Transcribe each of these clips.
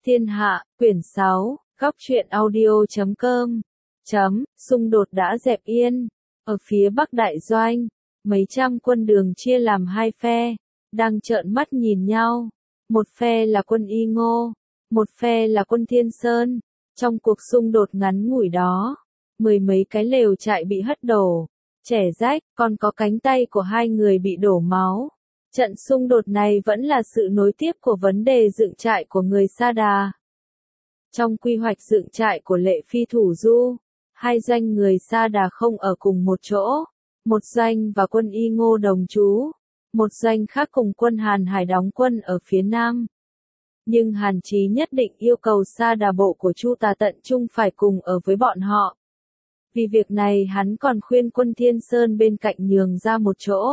Thiên Hạ, quyển 6, góc truyện audio.com. Xung đột đã dẹp yên. Ở phía Bắc Đại Doanh, mấy trăm quân đường chia làm hai phe, đang trợn mắt nhìn nhau. Một phe là quân Y Ngô, một phe là quân Thiên Sơn. Trong cuộc xung đột ngắn ngủi đó, mười mấy cái lều trại bị hất đổ, chẻ rách, còn có cánh tay của hai người bị đổ máu. Trận xung đột này vẫn là sự nối tiếp của vấn đề dựng trại của người Sa Đà. Trong quy hoạch dựng trại của Lệ Phi Thủ Du, hai doanh người Sa Đà không ở cùng một chỗ, một doanh và quân Y Ngô đồng trú, một doanh khác cùng quân Hàn Hải đóng quân ở phía Nam. Nhưng Hàn Chí nhất định yêu cầu Sa Đà bộ của Chu Tà tận chung phải cùng ở với bọn họ. Vì việc này hắn còn khuyên quân Thiên Sơn bên cạnh nhường ra một chỗ.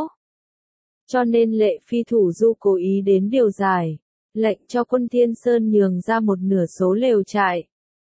Cho nên Lệ Phi Thủ Du cố ý đến điều giải, lệnh cho quân Thiên Sơn nhường ra một nửa số lều trại.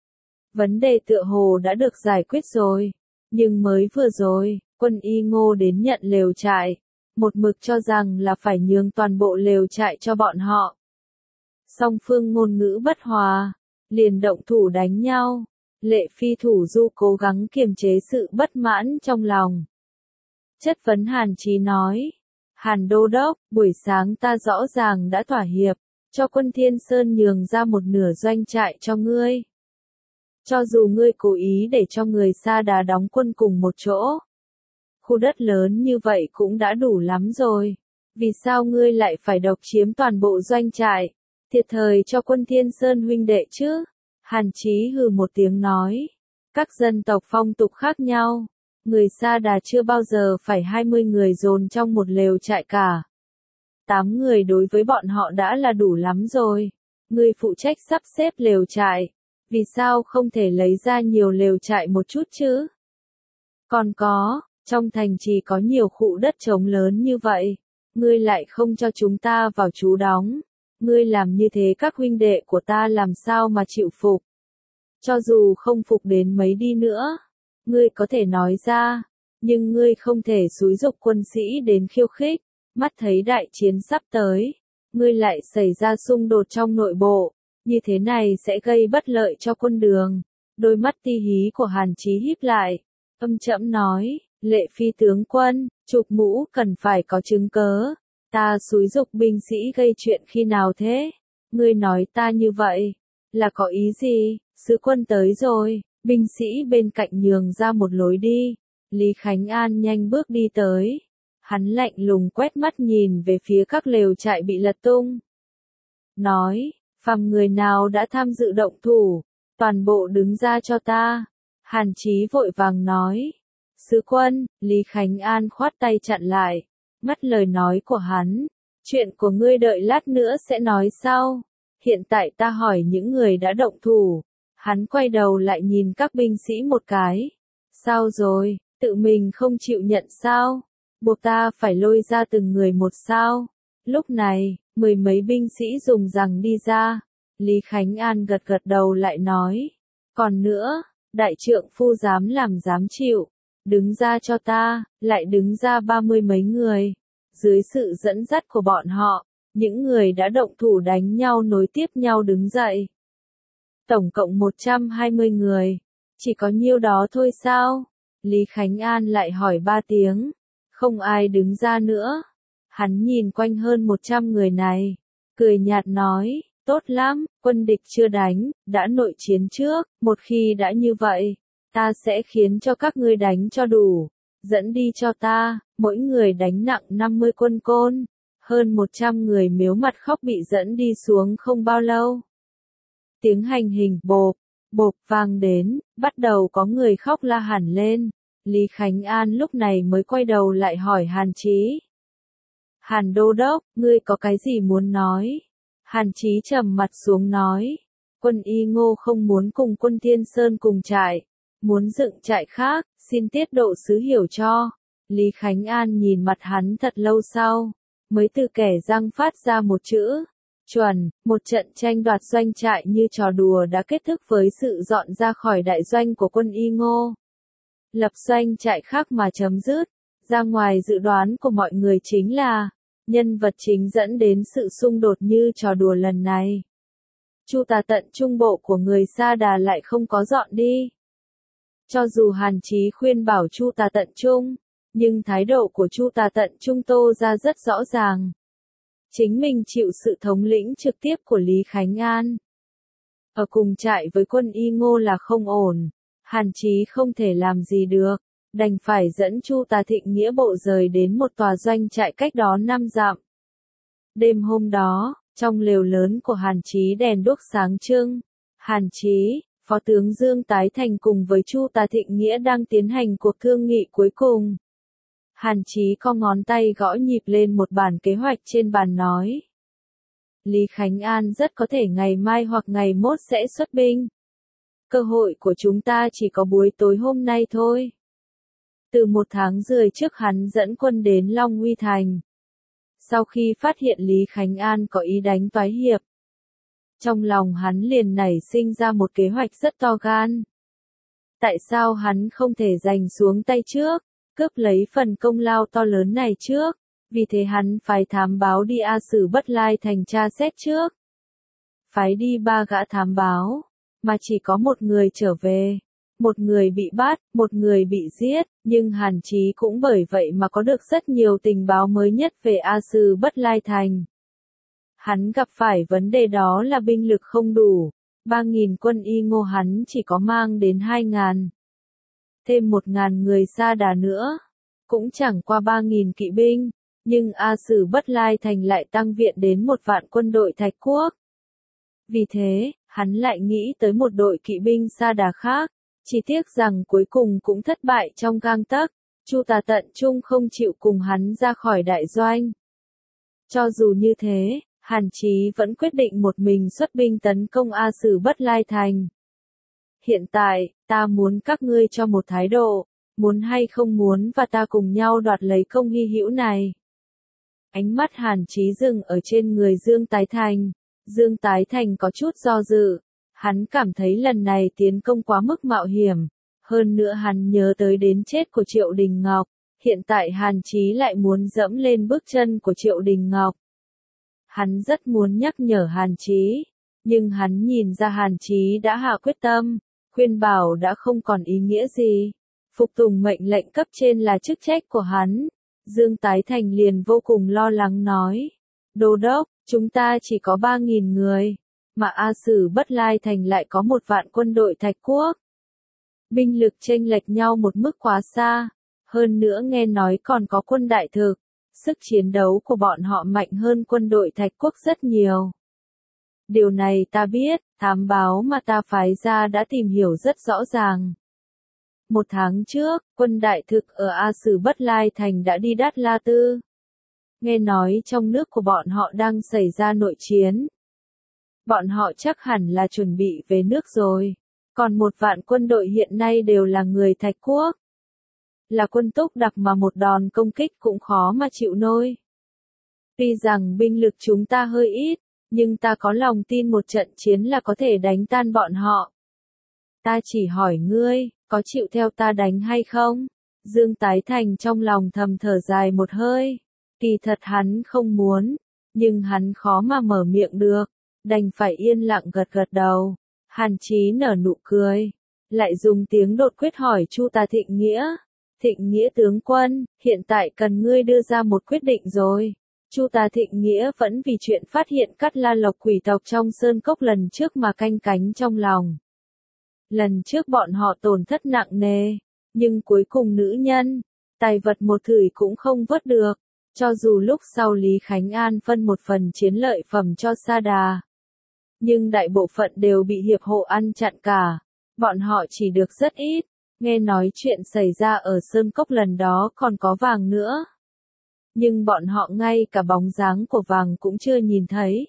Vấn đề tựa hồ đã được giải quyết rồi, nhưng mới vừa rồi, quân Y Ngô đến nhận lều trại, một mực cho rằng là phải nhường toàn bộ lều trại cho bọn họ. Song phương ngôn ngữ bất hòa, liền động thủ đánh nhau. Lệ Phi Thủ Du cố gắng kiềm chế sự bất mãn trong lòng. Chất vấn Hàn Chí nói, Hàn Đô Đốc, buổi sáng ta rõ ràng đã thỏa hiệp, cho quân Thiên Sơn nhường ra một nửa doanh trại cho ngươi. Cho dù ngươi cố ý để cho người Sa Đà đóng quân cùng một chỗ, khu đất lớn như vậy cũng đã đủ lắm rồi. Vì sao ngươi lại phải độc chiếm toàn bộ doanh trại, thiệt thời cho quân Thiên Sơn huynh đệ chứ? Hàn Chí hừ một tiếng nói, các dân tộc phong tục khác nhau, người Sa Đà chưa bao giờ phải 20 người dồn trong một lều trại cả. 8 người đối với bọn họ đã là đủ lắm rồi. Ngươi phụ trách sắp xếp lều trại, vì sao không thể lấy ra nhiều lều trại một chút chứ? Còn có, trong thành trì có nhiều khu đất trống lớn như vậy, ngươi lại không cho chúng ta vào trú đóng. Ngươi làm như thế các huynh đệ của ta làm sao mà chịu phục? Cho dù không phục đến mấy đi nữa, ngươi có thể nói ra, nhưng ngươi không thể xúi giục quân sĩ đến khiêu khích. Mắt thấy đại chiến sắp tới, ngươi lại xảy ra xung đột trong nội bộ, như thế này sẽ gây bất lợi cho quân đường. Đôi mắt ti hí của Hàn Chí híp lại, âm trẫm nói, Lệ Phi tướng quân, chụp mũ cần phải có chứng cớ. Ta xúi giục binh sĩ gây chuyện khi nào thế? Ngươi nói ta như vậy, là có ý gì? Sứ quân tới rồi, binh sĩ bên cạnh nhường ra một lối đi. Lý Khánh An nhanh bước đi tới. Hắn lạnh lùng quét mắt nhìn về phía các lều trại bị lật tung. Nói, phàm người nào đã tham dự động thủ, toàn bộ đứng ra cho ta. Hàn Chí vội vàng nói. Sứ quân, Lý Khánh An khoát tay chặn lại. Mất lời nói của hắn, chuyện của ngươi đợi lát nữa sẽ nói sau. Hiện tại ta hỏi những người đã động thủ. Hắn quay đầu lại nhìn các binh sĩ một cái. Sao rồi, tự mình không chịu nhận sao? Buộc ta phải lôi ra từng người một sao? Lúc này, mười mấy binh sĩ dùng rằng đi ra. Lý Khánh An gật gật đầu lại nói. Còn nữa, đại trượng phu dám làm dám chịu. Đứng ra cho ta, lại đứng ra 30 mấy người. Dưới sự dẫn dắt của bọn họ, những người đã động thủ đánh nhau nối tiếp nhau đứng dậy. Tổng cộng 120 người. Chỉ có nhiêu đó thôi sao? Lý Khánh An lại hỏi 3 tiếng. Không ai đứng ra nữa. Hắn nhìn quanh hơn 100 người này. Cười nhạt nói, tốt lắm, quân địch chưa đánh, đã nội chiến trước. Một khi đã như vậy, ta sẽ khiến cho các ngươi đánh cho đủ. Dẫn đi cho ta, mỗi người đánh nặng 50 quân côn. Hơn 100 người miếu mặt khóc bị dẫn đi xuống không bao lâu. Tiếng hành hình bộp, bộp vang đến, bắt đầu có người khóc la hẳn lên. Lý Khánh An lúc này mới quay đầu lại hỏi Hàn Chí. Hàn Đô Đốc, ngươi có cái gì muốn nói? Hàn Chí trầm mặt xuống nói. Quân Y Ngô không muốn cùng quân Thiên Sơn cùng trại. Muốn dựng trại khác, xin tiết độ sứ hiểu cho. Lý Khánh An nhìn mặt hắn thật lâu sau, mới từ kẻ răng phát ra một chữ. Chuẩn, một trận tranh đoạt doanh trại như trò đùa đã kết thúc với sự dọn ra khỏi đại doanh của quân Y Ngô. Lập doanh trại khác mà chấm dứt, ra ngoài dự đoán của mọi người chính là, nhân vật chính dẫn đến sự xung đột như trò đùa lần này. Chu Tà tận trung bộ của người Sa Đà lại không có dọn đi. Cho dù Hàn Chí khuyên bảo Chu Tà tận trung, nhưng thái độ của Chu Tà tận trung Tô ra rất rõ ràng. Chính mình chịu sự thống lĩnh trực tiếp của Lý Khánh An. Ở cùng trại với quân Y Ngô là không ổn, Hàn Chí không thể làm gì được, đành phải dẫn Chu Tà Thịnh nghĩa bộ rời đến một tòa doanh trại cách đó 5 dặm. Đêm hôm đó, trong lều lớn của Hàn Chí đèn đuốc sáng trưng, Hàn Chí, Phó tướng Dương Tái Thành cùng với Chu Tà Thịnh nghĩa đang tiến hành cuộc thương nghị cuối cùng. Hàn Chí co ngón tay gõ nhịp lên một bản kế hoạch trên bàn nói. Lý Khánh An rất có thể ngày mai hoặc ngày mốt sẽ xuất binh. Cơ hội của chúng ta chỉ có buổi tối hôm nay thôi. Từ 1 tháng rưỡi trước hắn dẫn quân đến Long Uy Thành. Sau khi phát hiện Lý Khánh An có ý đánh toái hiệp, trong lòng hắn liền nảy sinh ra một kế hoạch rất to gan. Tại sao hắn không thể giành xuống tay trước, cướp lấy phần công lao to lớn này trước? Vì thế hắn phái thám báo đi A Sử Bất Lai Thành tra xét trước. Phái đi 3 gã thám báo, mà chỉ có một người trở về. Một người bị bắt, một người bị giết, nhưng Hàn Chí cũng bởi vậy mà có được rất nhiều tình báo mới nhất về A Sử Bất Lai Thành. Hắn gặp phải vấn đề đó là binh lực không đủ, 3.000 quân Y Ngô hắn chỉ có mang đến 2.000. Thêm 1.000 người Sa Đà nữa, cũng chẳng qua 3.000 kỵ binh, nhưng A Sử Bất Lai Thành lại tăng viện đến 1 vạn quân đội Thạch Quốc. Vì thế, hắn lại nghĩ tới một đội kỵ binh Sa Đà khác, chỉ tiếc rằng cuối cùng cũng thất bại trong gang tấc, Chu Tà tận trung không chịu cùng hắn ra khỏi đại doanh. Cho dù như thế, Hàn Chí vẫn quyết định một mình xuất binh tấn công A Sử Bất Lai Thành. Hiện tại, ta muốn các ngươi cho một thái độ, muốn hay không muốn và ta cùng nhau đoạt lấy công hy hữu này. Ánh mắt Hàn Chí dừng ở trên người Dương Tái Thành. Dương Tái Thành có chút do dự. Hắn cảm thấy lần này tiến công quá mức mạo hiểm. Hơn nữa hắn nhớ tới đến chết của Triệu Đình Ngọc. Hiện tại Hàn Chí lại muốn dẫm lên bước chân của Triệu Đình Ngọc. Hắn rất muốn nhắc nhở Hàn Chí. Nhưng hắn nhìn ra Hàn Chí đã hạ quyết tâm. Khuyên bảo đã không còn ý nghĩa gì. Phục tùng mệnh lệnh cấp trên là chức trách của hắn. Dương Tái Thành liền vô cùng lo lắng nói. Đô đốc, chúng ta chỉ có 3.000 người, mà A Sử Bất Lai Thành lại có 1 vạn quân đội Thạch Quốc. Binh lực chênh lệch nhau một mức quá xa, hơn nữa nghe nói còn có quân đại thực, sức chiến đấu của bọn họ mạnh hơn quân đội Thạch Quốc rất nhiều. Điều này ta biết, thám báo mà ta phái ra đã tìm hiểu rất rõ ràng. 1 tháng trước, quân đại thực ở A Sử Bất Lai Thành đã đi Đát La Tư. Nghe nói trong nước của bọn họ đang xảy ra nội chiến. Bọn họ chắc hẳn là chuẩn bị về nước rồi. Còn 1 vạn quân đội hiện nay đều là người Thạch Quốc. Là quân túc đặc mà một đòn công kích cũng khó mà chịu nổi. Tuy rằng binh lực chúng ta hơi ít, nhưng ta có lòng tin một trận chiến là có thể đánh tan bọn họ. Ta chỉ hỏi ngươi, có chịu theo ta đánh hay không? Dương Tái Thành trong lòng thầm thở dài một hơi. Kỳ thật hắn không muốn, nhưng hắn khó mà mở miệng được, đành phải yên lặng gật gật đầu. Hàn Chí nở nụ cười, lại dùng tiếng đột quyết hỏi Chu Tà Thịnh Nghĩa. Thịnh Nghĩa tướng quân, hiện tại cần ngươi đưa ra một quyết định rồi. Chu Tà Thịnh Nghĩa vẫn vì chuyện phát hiện Cát La Lộc quỷ tộc trong sơn cốc lần trước mà canh cánh trong lòng. Lần trước bọn họ tổn thất nặng nề, nhưng cuối cùng nữ nhân, tài vật một thửi cũng không vớt được. Cho dù lúc sau Lý Khánh An phân một phần chiến lợi phẩm cho Sa Đà, nhưng đại bộ phận đều bị hiệp hộ ăn chặn cả. Bọn họ chỉ được rất ít. Nghe nói chuyện xảy ra ở Sơn Cốc lần đó còn có vàng nữa. Nhưng bọn họ ngay cả bóng dáng của vàng cũng chưa nhìn thấy.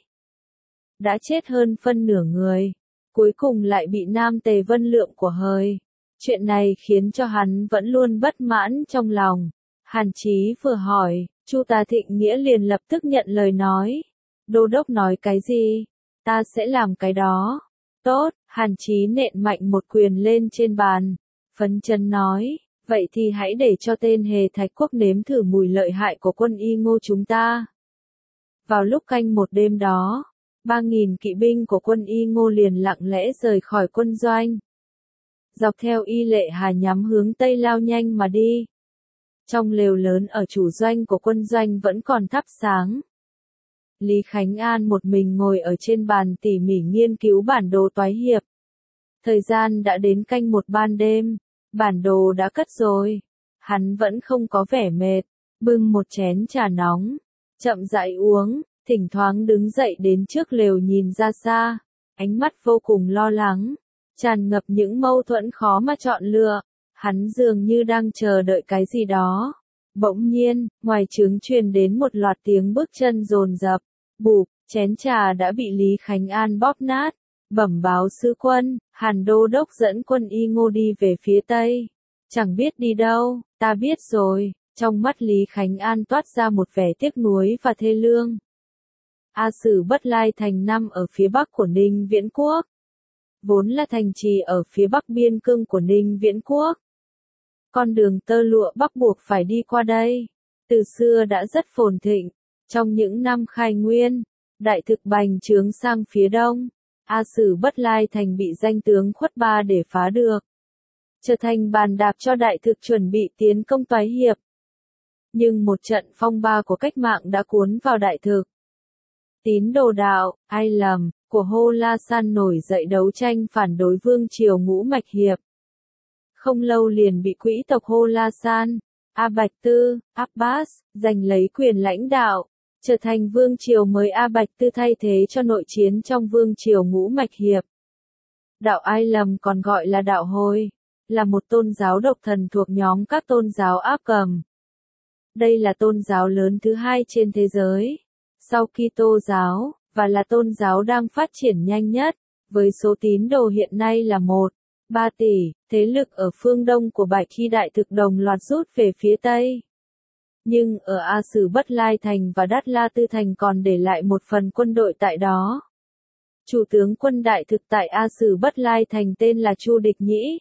Đã chết hơn phân nửa người. Cuối cùng lại bị Nam Tề Vân Lượng của hời. Chuyện này khiến cho hắn vẫn luôn bất mãn trong lòng. Hàn Chí vừa hỏi, Chu Tà Thịnh Nghĩa liền lập tức nhận lời nói. Đô đốc nói cái gì? Ta sẽ làm cái đó. Tốt, Hàn Chí nện mạnh một quyền lên trên bàn. Phấn chấn nói, vậy thì hãy để cho tên Hề Thạch Quốc nếm thử mùi lợi hại của quân Y Ngô chúng ta. Vào lúc canh một đêm đó, 3.000 kỵ binh của quân Y Ngô liền lặng lẽ rời khỏi quân doanh. Dọc theo Y Lệ Hà nhắm hướng Tây lao nhanh mà đi. Trong lều lớn ở chủ doanh của quân doanh vẫn còn thắp sáng. Lý Khánh An một mình ngồi ở trên bàn tỉ mỉ nghiên cứu bản đồ toái hiệp. Thời gian đã đến canh một ban đêm, bản đồ đã cất rồi. Hắn vẫn không có vẻ mệt, bưng một chén trà nóng, chậm rãi uống, thỉnh thoảng đứng dậy đến trước lều nhìn ra xa, ánh mắt vô cùng lo lắng, tràn ngập những mâu thuẫn khó mà chọn lựa. Hắn dường như đang chờ đợi cái gì đó. Bỗng nhiên, ngoài trướng truyền đến một loạt tiếng bước chân dồn dập. Bụp, chén trà đã bị Lý Khánh An bóp nát. Bẩm báo sứ quân, Hàn Đô Đốc dẫn quân Y Ngô đi về phía Tây. Chẳng biết đi đâu, ta biết rồi. Trong mắt Lý Khánh An toát ra một vẻ tiếc nuối và thê lương. A Sử Bất Lai thành nằm ở phía bắc của Ninh Viễn Quốc. Vốn là thành trì ở phía bắc biên cương của Ninh Viễn Quốc. Con đường tơ lụa bắt buộc phải đi qua đây. Từ xưa đã rất phồn thịnh. Trong những năm khai nguyên, Đại Thực bành trướng sang phía đông. A Sử Bất Lai thành bị danh tướng Khuất Ba để phá được. Trở thành bàn đạp cho Đại Thực chuẩn bị tiến công toái hiệp. Nhưng một trận phong ba của cách mạng đã cuốn vào Đại Thực. Tín đồ đạo, ai lầm, của Hô La San nổi dậy đấu tranh phản đối vương triều Ngũ Mạch Hiệp. Không lâu liền bị quỹ tộc Hô La San, A Bạch Tư, Abbas, giành lấy quyền lãnh đạo, trở thành vương triều mới. A Bạch Tư thay thế cho nội chiến trong vương triều Ngũ Mạch Hiệp. Đạo Ai Lầm còn gọi là đạo Hồi, là một tôn giáo độc thần thuộc nhóm các tôn giáo Áp Cầm. Đây là tôn giáo lớn thứ hai trên thế giới, sau Kitô giáo, và là tôn giáo đang phát triển nhanh nhất, với số tín đồ hiện nay là 1,3 tỷ. Thế lực ở phương đông của Bạch khi Đại Thực đồng loạt rút về phía Tây. Nhưng ở A Sử Bất Lai thành và Đát La Tư thành còn để lại một phần quân đội tại đó. Chủ tướng quân Đại Thực tại A Sử Bất Lai thành tên là Chu Địch Nhĩ.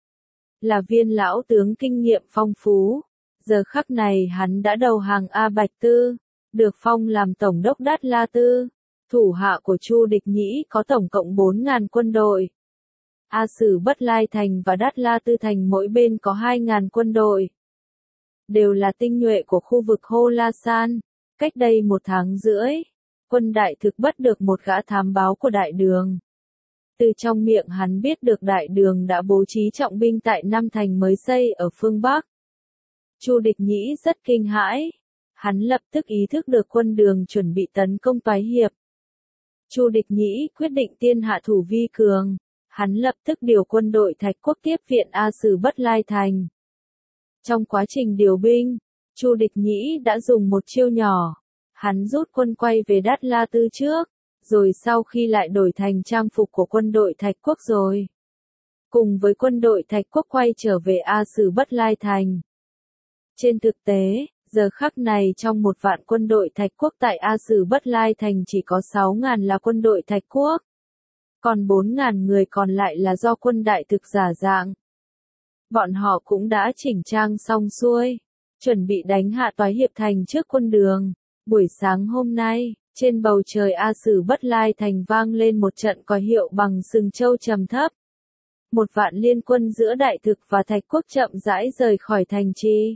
Là viên lão tướng kinh nghiệm phong phú. Giờ khắc này hắn đã đầu hàng A Bạch Tư, được phong làm tổng đốc Đát La Tư. Thủ hạ của Chu Địch Nhĩ có tổng cộng 4.000 quân đội. A Sử Bất Lai thành và Đát La Tư thành mỗi bên có 2.000 quân đội. Đều là tinh nhuệ của khu vực Hô La San. Cách đây 1 tháng rưỡi, quân Đại Thực bắt được một gã thám báo của Đại Đường. Từ trong miệng hắn biết được Đại Đường đã bố trí trọng binh tại 5 thành mới xây ở phương Bắc. Chu Địch Nhĩ rất kinh hãi. Hắn lập tức ý thức được quân Đường chuẩn bị tấn công toái hiệp. Chu Địch Nhĩ quyết định tiên hạ thủ vi cường. Hắn lập tức điều quân đội Thạch Quốc tiếp viện A Sử Bất Lai thành. Trong quá trình điều binh, Chu Địch Nhĩ đã dùng một chiêu nhỏ. Hắn rút quân quay về Đát La Tư trước, rồi sau khi lại đổi thành trang phục của quân đội Thạch Quốc rồi. Cùng với quân đội Thạch Quốc quay trở về A Sử Bất Lai thành. Trên thực tế, giờ khắc này trong 1 vạn quân đội Thạch Quốc tại A Sử Bất Lai thành chỉ có 6.000 là quân đội Thạch Quốc. Còn 4.000 người còn lại là do quân Đại Thực giả dạng. Bọn họ cũng đã chỉnh trang xong xuôi, chuẩn bị đánh hạ toái hiệp thành trước quân Đường. Buổi sáng hôm nay, trên bầu trời A Sử Bất Lai thành vang lên một trận còi hiệu bằng sừng trâu trầm thấp. 1 vạn liên quân giữa Đại Thực và Thạch Quốc chậm rãi rời khỏi thành trì.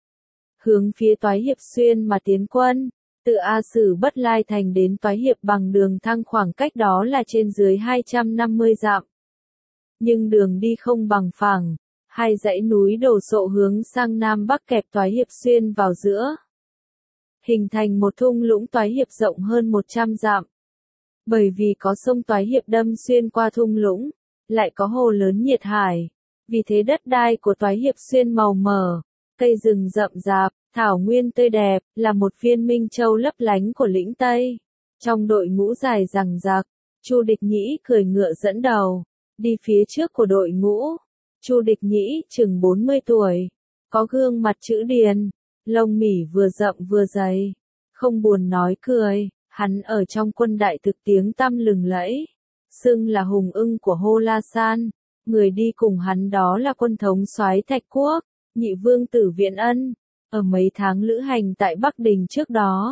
Hướng phía toái hiệp xuyên mà tiến quân. Từ A Sử Bất Lai thành đến toái hiệp bằng đường thăng khoảng cách đó là trên dưới 250 dặm. Nhưng đường đi không bằng phẳng. 2 dãy núi đổ sộ hướng sang nam bắc kẹp toái hiệp xuyên vào giữa. Hình thành một thung lũng toái hiệp rộng hơn 100 dặm. Bởi vì có sông toái hiệp đâm xuyên qua thung lũng, lại có hồ lớn nhiệt hải. Vì thế đất đai của toái hiệp xuyên màu mỡ, cây rừng rậm rạp, thảo nguyên tươi đẹp, là một viên minh châu lấp lánh của lĩnh Tây. Trong đội ngũ dài dằng dặc, Chu Địch Nhĩ cưỡi ngựa dẫn đầu, đi phía trước của đội ngũ. Chu Địch Nhĩ chừng 40 tuổi, có gương mặt chữ điền, lông mỉ vừa rậm vừa dày, không buồn nói cười. Hắn ở trong quân Đại Thực tiếng tăm lừng lẫy, xưng là hùng ưng của Hô La San. Người đi cùng hắn đó là quân thống soái Thạch Quốc, Nhị Vương tử Viễn Ân. Ở mấy tháng lữ hành tại Bắc Đình trước đó,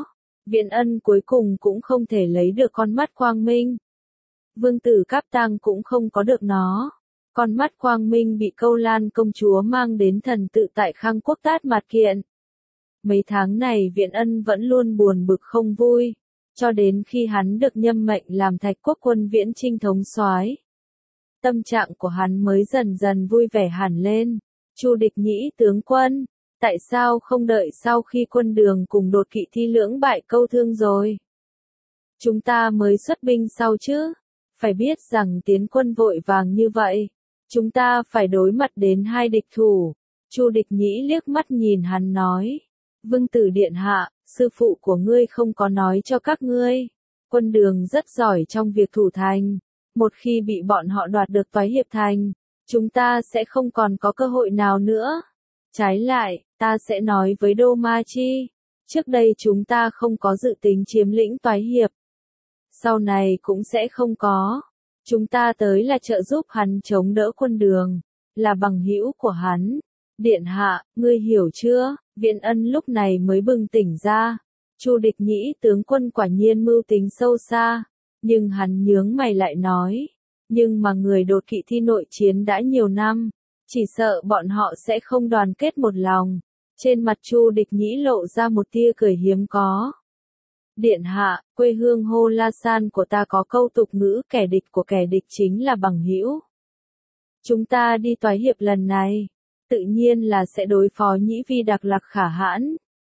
Viện Ân cuối cùng cũng không thể lấy được con mắt quang minh. Vương tử Cáp Tang cũng không có được nó. Con mắt quang minh bị Câu Lan công chúa mang đến thần tự tại Khang Quốc Tát Mạt Kiện. Mấy tháng này Viện Ân vẫn luôn buồn bực không vui, cho đến khi hắn được nhâm mệnh làm Thạch Quốc quân viễn chinh thống soái. Tâm trạng của hắn mới dần dần vui vẻ hẳn lên. Chu Địch Nhĩ tướng quân, tại sao không đợi sau khi quân Đường cùng Đột Kỵ Thi lưỡng bại câu thương rồi? Chúng ta mới xuất binh sau chứ? Phải biết rằng tiến quân vội vàng như vậy, chúng ta phải đối mặt đến hai địch thủ. Chu Địch Nhĩ liếc mắt nhìn hắn nói. Vương tử điện hạ, sư phụ của ngươi không có nói cho các ngươi. Quân Đường rất giỏi trong việc thủ thành. Một khi bị bọn họ đoạt được Toái Hiệp Thành, chúng ta sẽ không còn có cơ hội nào nữa. Trái lại, ta sẽ nói với Đô Ma Chi. Trước đây chúng ta không có dự tính chiếm lĩnh Toái Hiệp. Sau này cũng sẽ không có. Chúng ta tới là trợ giúp hắn chống đỡ quân Đường, là bằng hữu của hắn. Điện hạ, ngươi hiểu chưa? Viện Ân lúc này mới bừng tỉnh ra. Chu Địch Nhĩ tướng quân quả nhiên mưu tính sâu xa. Nhưng hắn nhướng mày lại nói. Nhưng mà người Đột Kỵ Thi nội chiến đã nhiều năm. Chỉ sợ bọn họ sẽ không đoàn kết một lòng. Trên mặt Chu Địch Nhĩ lộ ra một tia cười hiếm có. Điện hạ, quê hương Hô La San của ta có câu tục ngữ kẻ địch của kẻ địch chính là bằng hữu. Chúng ta đi Toái Hiệp lần này, tự nhiên là sẽ đối phó Nhĩ Vi Đặc Lạc Khả Hãn.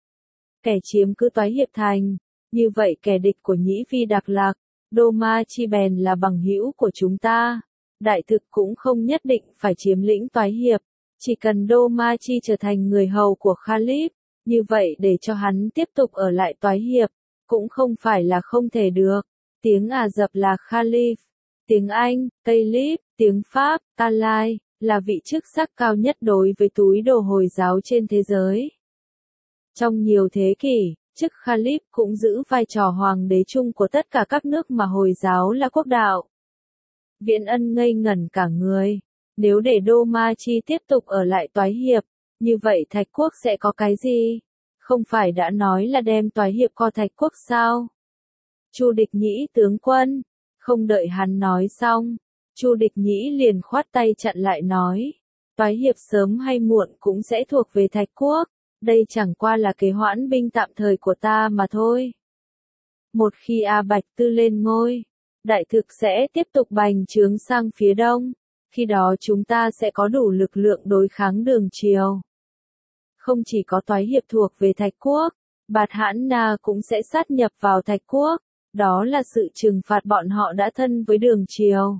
Kẻ chiếm cứ Toái Hiệp Thành, như vậy kẻ địch của Nhĩ Vi Đặc Lạc, Đô Ma Chi bèn là bằng hữu của chúng ta. Đại thực cũng không nhất định phải chiếm lĩnh Toái Hiệp, chỉ cần Đô Ma Chi trở thành người hầu của Khalif, như vậy để cho hắn tiếp tục ở lại Toái Hiệp, cũng không phải là không thể được. Tiếng Ả Rập là Khalif, tiếng Anh, Caliph, tiếng Pháp, Talai, là vị chức sắc cao nhất đối với túi đồ Hồi giáo trên thế giới. Trong nhiều thế kỷ, chức Khalif cũng giữ vai trò hoàng đế chung của tất cả các nước mà Hồi giáo là quốc đạo. Viện Ân ngây ngẩn cả người. Nếu để Đô Ma Chi tiếp tục ở lại Toái Hiệp, như vậy Thạch Quốc sẽ có cái gì? Không phải đã nói là đem Toái Hiệp co Thạch Quốc sao? Chu Địch Nhĩ tướng quân. Không đợi hắn nói xong, Chu Địch Nhĩ liền khoát tay chặn lại nói. Toái Hiệp sớm hay muộn cũng sẽ thuộc về Thạch Quốc. Đây chẳng qua là kế hoãn binh tạm thời của ta mà thôi. Một khi A Bạch Tư lên ngôi, đại thực sẽ tiếp tục bành trướng sang phía đông. Khi đó chúng ta sẽ có đủ lực lượng đối kháng Đường Triều. Không chỉ có Toái Hiệp thuộc về Thạch Quốc, Bạt Hãn Na cũng sẽ sát nhập vào Thạch Quốc. Đó là sự trừng phạt bọn họ đã thân với Đường Triều.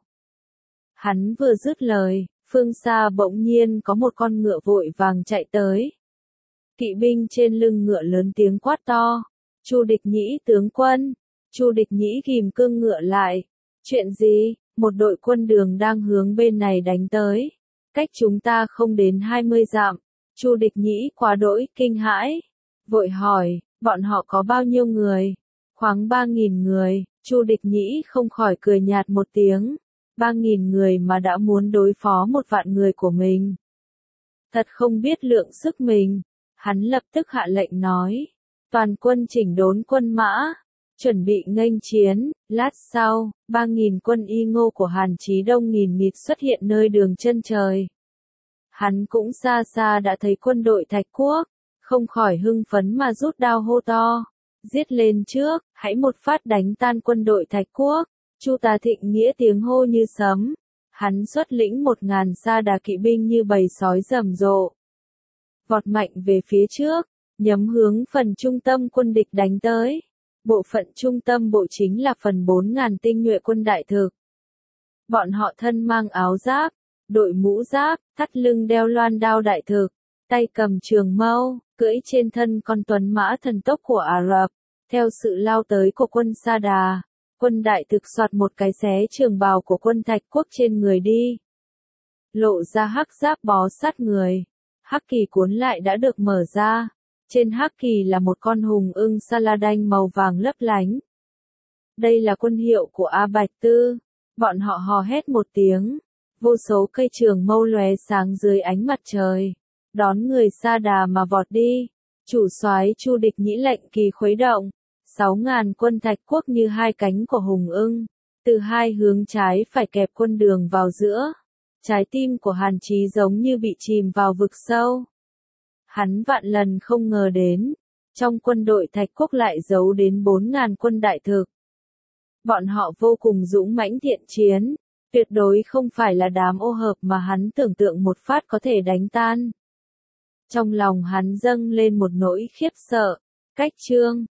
Hắn vừa dứt lời, phương xa bỗng nhiên có một con ngựa vội vàng chạy tới. Kỵ binh trên lưng ngựa lớn tiếng quát to. Chu Địch Nhĩ tướng quân. Chu Địch Nhĩ ghim cương ngựa lại. Chuyện gì? Một đội quân Đường đang hướng bên này đánh tới. Cách chúng ta không đến 20 dặm. Chu Địch Nhĩ quá đỗi kinh hãi. Vội hỏi, bọn họ có bao nhiêu người? Khoảng 3.000 người. Chu Địch Nhĩ không khỏi cười nhạt một tiếng. 3.000 người mà đã muốn đối phó 1.000.000 người của mình. Thật không biết lượng sức mình. Hắn lập tức hạ lệnh nói. Toàn quân chỉnh đốn quân mã. Chuẩn bị nghênh chiến. Lát sau, 3.000 quân y ngô của Hàn Chí Đông nghìn nghịt xuất hiện nơi đường chân trời. Hắn cũng xa xa đã thấy quân đội Thạch Quốc. Không khỏi hưng phấn mà rút đao hô to. Giết lên trước, hãy một phát đánh tan quân đội Thạch Quốc. Chu Tà Thịnh nghĩa tiếng hô như sấm. Hắn xuất lĩnh 1.000 sa đà kỵ binh như bầy sói rầm rộ. Vọt mạnh về phía trước, nhắm hướng phần trung tâm quân địch đánh tới. Bộ phận trung tâm bộ chính là phần 4.000 tinh nhuệ quân đại thực. Bọn họ thân mang áo giáp, đội mũ giáp, thắt lưng đeo loan đao đại thực, tay cầm trường mâu, cưỡi trên thân con tuấn mã thần tốc của Ả Rập. Theo sự lao tới của quân Sa Đà, quân đại thực soạt một cái xé trường bào của quân Thạch Quốc trên người đi. Lộ ra hắc giáp bó sát người. Hắc kỳ cuốn lại đã được mở ra. Trên hắc kỳ là một con hùng ưng Saladin màu vàng lấp lánh. Đây là quân hiệu của A Bạch Tư. Bọn họ hò hét một tiếng. Vô số cây trường mâu lóe sáng dưới ánh mặt trời. Đón người Sa Đà mà vọt đi. Chủ soái Chu Địch Nhĩ lệnh kỳ khuấy động. 6.000 quân Thạch Quốc như hai cánh của hùng ưng, từ hai hướng trái phải kẹp quân Đường vào giữa. Trái tim của Hàn Chí giống như bị chìm vào vực sâu. Hắn vạn lần không ngờ đến, trong quân đội Thạch Quốc lại giấu đến 4.000 quân đại thực. Bọn họ vô cùng dũng mãnh thiện chiến, tuyệt đối không phải là đám ô hợp mà hắn tưởng tượng một phát có thể đánh tan. Trong lòng hắn dâng lên một nỗi khiếp sợ, cách chương